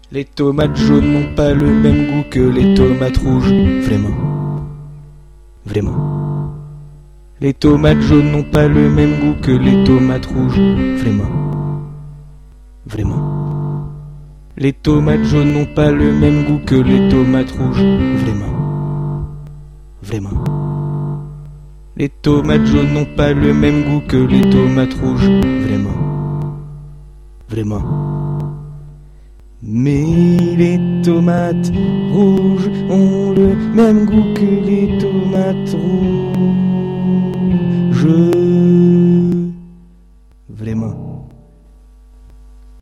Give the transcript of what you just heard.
Les tomates jaunes n'ont pas le même goût que les tomates rouges. Vraiment. Vraiment. Les tomates jaunes n'ont pas le même goût que les tomates rouges. Vraiment. Vraiment. Les tomates jaunes n'ont pas le même goût que les tomates rouges. Vraiment. Vraiment. Les tomates jaunes n'ont pas le même goût que les tomates rouges. Vraiment. Vraiment. Mais les tomates rouges ont le même goût que les tomates rouges. Vraiment.